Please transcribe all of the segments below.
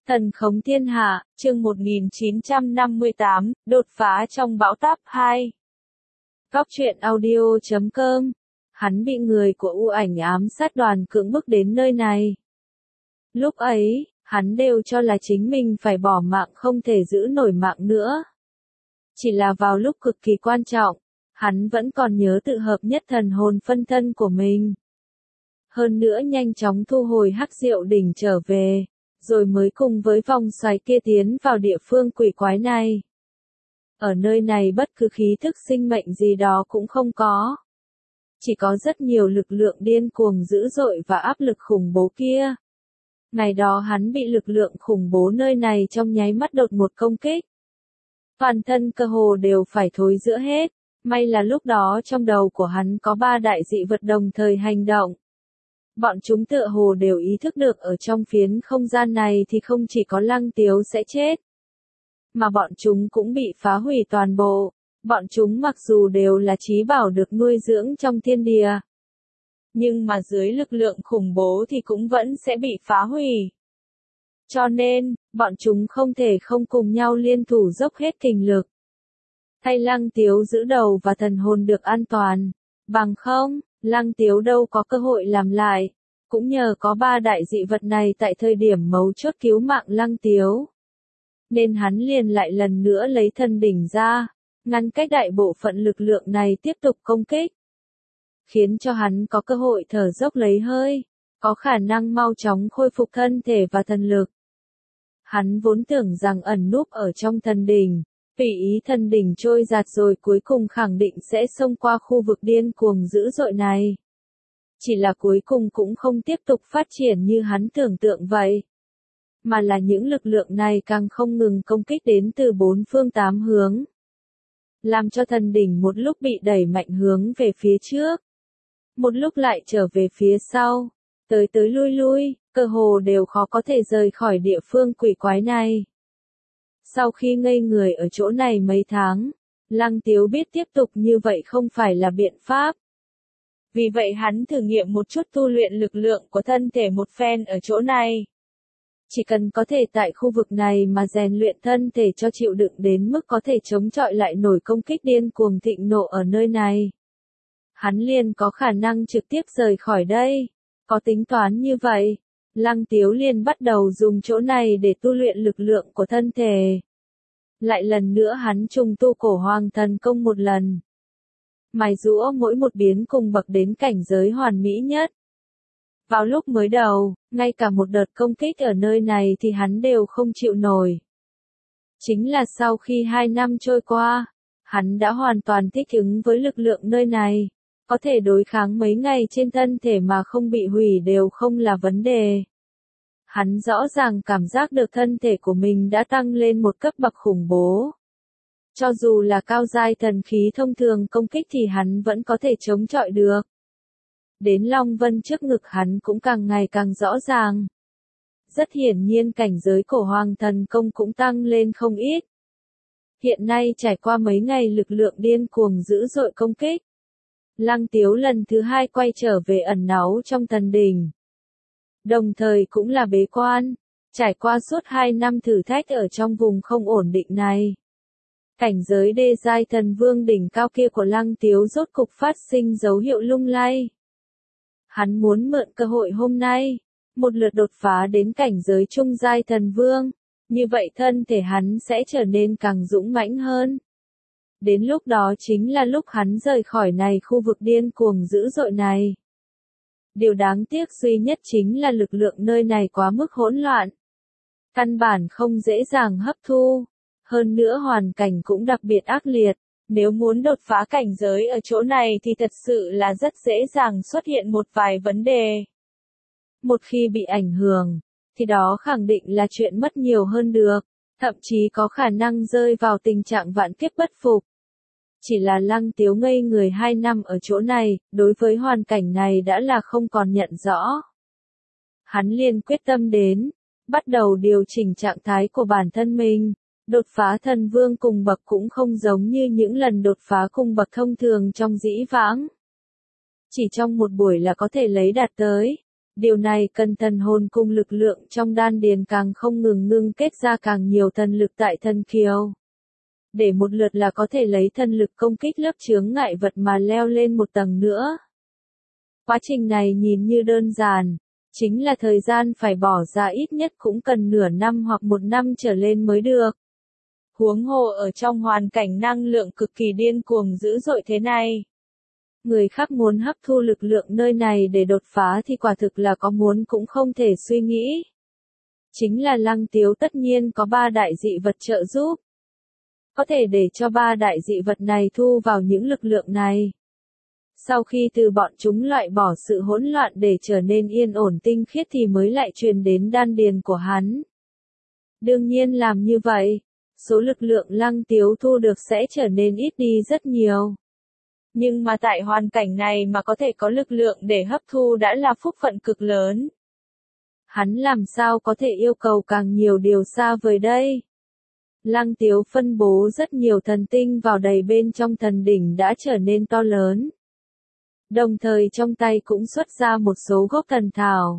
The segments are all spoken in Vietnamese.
Thần khống thiên hạ, chương 1958, đột phá trong bão táp 2. Góc truyện audio.com. Hắn bị người của U Ảnh ám sát đoàn cưỡng bức đến nơi này. Lúc ấy, hắn đều cho là chính mình phải bỏ mạng không thể giữ nổi mạng nữa. Chỉ là vào lúc cực kỳ quan trọng, hắn vẫn còn nhớ tự hợp nhất thần hồn phân thân của mình. Hơn nữa nhanh chóng thu hồi Hắc Diệu Đỉnh trở về, rồi mới cùng với vòng xoáy kia tiến vào địa phương quỷ quái này. Ở nơi này bất cứ khí thức sinh mệnh gì đó cũng không có. Chỉ có rất nhiều lực lượng điên cuồng dữ dội và áp lực khủng bố kia. Ngày đó hắn bị lực lượng khủng bố nơi này trong nháy mắt đột ngột công kích. Toàn thân cơ hồ đều phải thối rữa hết, may là lúc đó trong đầu của hắn có 3 đại dị vật đồng thời hành động. Bọn chúng tựa hồ đều ý thức được ở trong phiến không gian này thì không chỉ có Lăng Tiếu sẽ chết, mà bọn chúng cũng bị phá hủy toàn bộ. Bọn chúng mặc dù đều là trí bảo được nuôi dưỡng trong thiên địa, nhưng mà dưới lực lượng khủng bố thì cũng vẫn sẽ bị phá hủy. Cho nên, bọn chúng không thể không cùng nhau liên thủ dốc hết kình lực. Thay Lăng Tiếu giữ đầu và thần hồn được an toàn, bằng không, Lăng Tiếu đâu có cơ hội làm lại. Cũng nhờ có 3 đại dị vật này tại thời điểm mấu chốt cứu mạng Lăng Tiếu, nên hắn liền lại lần nữa lấy thần đỉnh ra, ngăn cách đại bộ phận lực lượng này tiếp tục công kích, khiến cho hắn có cơ hội thở dốc lấy hơi, có khả năng mau chóng khôi phục thân thể và thần lực. Hắn vốn tưởng rằng ẩn núp ở trong thần đỉnh, tùy ý thần đỉnh trôi giạt rồi cuối cùng khẳng định sẽ xông qua khu vực điên cuồng dữ dội này. Chỉ là cuối cùng cũng không tiếp tục phát triển như hắn tưởng tượng vậy, mà là những lực lượng này càng không ngừng công kích đến từ 4 phương 8 hướng, làm cho thần đỉnh một lúc bị đẩy mạnh hướng về phía trước, một lúc lại trở về phía sau, tới tới lui lui, cơ hồ đều khó có thể rời khỏi địa phương quỷ quái này. Sau khi ngây người ở chỗ này mấy tháng, Lăng Tiếu biết tiếp tục như vậy không phải là biện pháp. Vì vậy hắn thử nghiệm một chút tu luyện lực lượng của thân thể một phen ở chỗ này. Chỉ cần có thể tại khu vực này mà rèn luyện thân thể cho chịu đựng đến mức có thể chống chọi lại nổi công kích điên cuồng thịnh nộ ở nơi này, hắn liền có khả năng trực tiếp rời khỏi đây. Có tính toán như vậy, Lăng Tiếu liền bắt đầu dùng chỗ này để tu luyện lực lượng của thân thể. Lại lần nữa hắn trùng tu Cổ Hoàng Thần Công một lần, mài giũa mỗi một biến cùng bậc đến cảnh giới hoàn mỹ nhất. Vào lúc mới đầu, ngay cả một đợt công kích ở nơi này thì hắn đều không chịu nổi. Chính là sau khi 2 năm trôi qua, hắn đã hoàn toàn thích ứng với lực lượng nơi này, có thể đối kháng mấy ngày trên thân thể mà không bị hủy đều không là vấn đề. Hắn rõ ràng cảm giác được thân thể của mình đã tăng lên một cấp bậc khủng bố. Cho dù là cao giai thần khí thông thường công kích thì hắn vẫn có thể chống chọi được. Đến Long Vân trước ngực hắn cũng càng ngày càng rõ ràng. Rất hiển nhiên cảnh giới Cổ Hoàng Thần Công cũng tăng lên không ít. Hiện nay trải qua mấy ngày lực lượng điên cuồng dữ dội công kích, Lăng Tiếu lần thứ 2 quay trở về ẩn náu trong thần đỉnh. Đồng thời cũng là bế quan, trải qua suốt 2 năm thử thách ở trong vùng không ổn định này. Cảnh giới đê giai thần vương đỉnh cao kia của Lăng Tiếu rốt cục phát sinh dấu hiệu lung lay. Hắn muốn mượn cơ hội hôm nay, một lượt đột phá đến cảnh giới trung giai thần vương, như vậy thân thể hắn sẽ trở nên càng dũng mãnh hơn. Đến lúc đó chính là lúc hắn rời khỏi này khu vực điên cuồng dữ dội này. Điều đáng tiếc duy nhất chính là lực lượng nơi này quá mức hỗn loạn, căn bản không dễ dàng hấp thu. Hơn nữa hoàn cảnh cũng đặc biệt ác liệt, nếu muốn đột phá cảnh giới ở chỗ này thì thật sự là rất dễ dàng xuất hiện một vài vấn đề. Một khi bị ảnh hưởng, thì đó khẳng định là chuyện mất nhiều hơn được, thậm chí có khả năng rơi vào tình trạng vạn kiếp bất phục. Chỉ là Lăng Tiếu ngây người 2 năm ở chỗ này, đối với hoàn cảnh này đã là không còn nhận rõ. Hắn liền quyết tâm đến, bắt đầu điều chỉnh trạng thái của bản thân mình. Đột phá thần vương cùng bậc cũng không giống như những lần đột phá cùng bậc thông thường trong dĩ vãng. Chỉ trong một buổi là có thể lấy đạt tới. Điều này cần thần hồn cùng lực lượng trong đan điền càng không ngừng ngưng kết ra càng nhiều thần lực tại thân kiều. Để một lượt là có thể lấy thần lực công kích lớp chướng ngại vật mà leo lên một tầng nữa. Quá trình này nhìn như đơn giản, chính là thời gian phải bỏ ra ít nhất cũng cần nửa năm hoặc một năm trở lên mới được. Huống hồ ở trong hoàn cảnh năng lượng cực kỳ điên cuồng dữ dội thế này. Người khác muốn hấp thu lực lượng nơi này để đột phá thì quả thực là có muốn cũng không thể suy nghĩ. Chính là Lăng Tiếu tất nhiên có 3 đại dị vật trợ giúp. Có thể để cho 3 đại dị vật này thu vào những lực lượng này. Sau khi từ bọn chúng loại bỏ sự hỗn loạn để trở nên yên ổn tinh khiết thì mới lại truyền đến đan điền của hắn. Đương nhiên làm như vậy, số lực lượng Lăng Tiếu thu được sẽ trở nên ít đi rất nhiều. Nhưng mà tại hoàn cảnh này mà có thể có lực lượng để hấp thu đã là phúc phận cực lớn. Hắn làm sao có thể yêu cầu càng nhiều điều xa vời đây? Lăng Tiếu phân bố rất nhiều thần tinh vào đầy bên trong thần đỉnh đã trở nên to lớn. Đồng thời trong tay cũng xuất ra một số gốc thần thảo.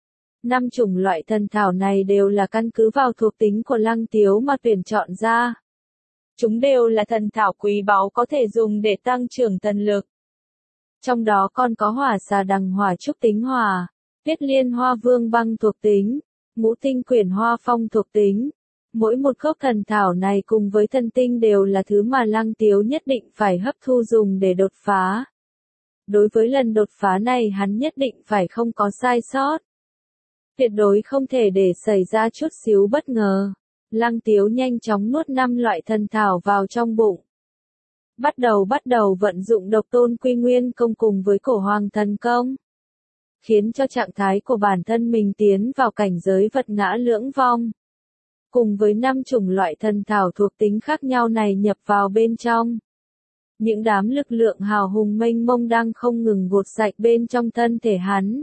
5 chủng loại thần thảo này đều là căn cứ vào thuộc tính của Lăng Tiếu mà tuyển chọn ra. Chúng đều là thần thảo quý báu có thể dùng để tăng trưởng thần lực. Trong đó còn có hỏa xà đằng hỏa trúc tính hỏa, tuyết liên hoa vương băng thuộc tính, ngũ tinh quyển hoa phong thuộc tính. Mỗi một gốc thần thảo này cùng với thần tinh đều là thứ mà Lăng Tiếu nhất định phải hấp thu dùng để đột phá. Đối với lần đột phá này hắn nhất định phải không có sai sót. Tuyệt đối không thể để xảy ra chút xíu bất ngờ. Lăng Tiếu nhanh chóng nuốt 5 loại thần thảo vào trong bụng. Bắt đầu vận dụng độc tôn quy nguyên công cùng với cổ hoàng thần công. Khiến cho trạng thái của bản thân mình tiến vào cảnh giới vật ngã lưỡng vong. Cùng với 5 chủng loại thần thảo thuộc tính khác nhau này nhập vào bên trong. Những đám lực lượng hào hùng mênh mông đang không ngừng gột sạch bên trong thân thể hắn.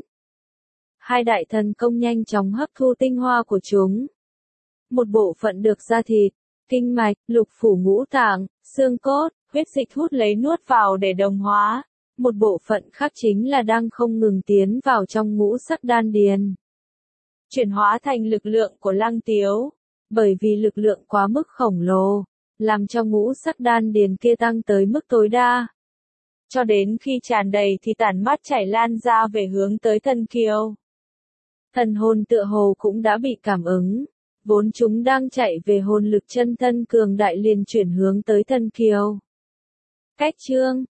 2 đại thần công nhanh chóng hấp thu tinh hoa của chúng. Một bộ phận được da thịt, kinh mạch, lục phủ ngũ tạng, xương cốt, huyết dịch hút lấy nuốt vào để đồng hóa. Một bộ phận khác chính là đang không ngừng tiến vào trong ngũ sắc đan điền. Chuyển hóa thành lực lượng của Lăng Tiếu. Bởi vì lực lượng quá mức khổng lồ, làm cho ngũ sắc đan điền kia tăng tới mức tối đa. Cho đến khi tràn đầy thì tản mát chảy lan ra về hướng tới thân kiều. Thần hồn tựa hồ cũng đã bị cảm ứng. Vốn chúng đang chạy về hồn lực chân thân cường đại liền chuyển hướng tới thân kiều. Cách chương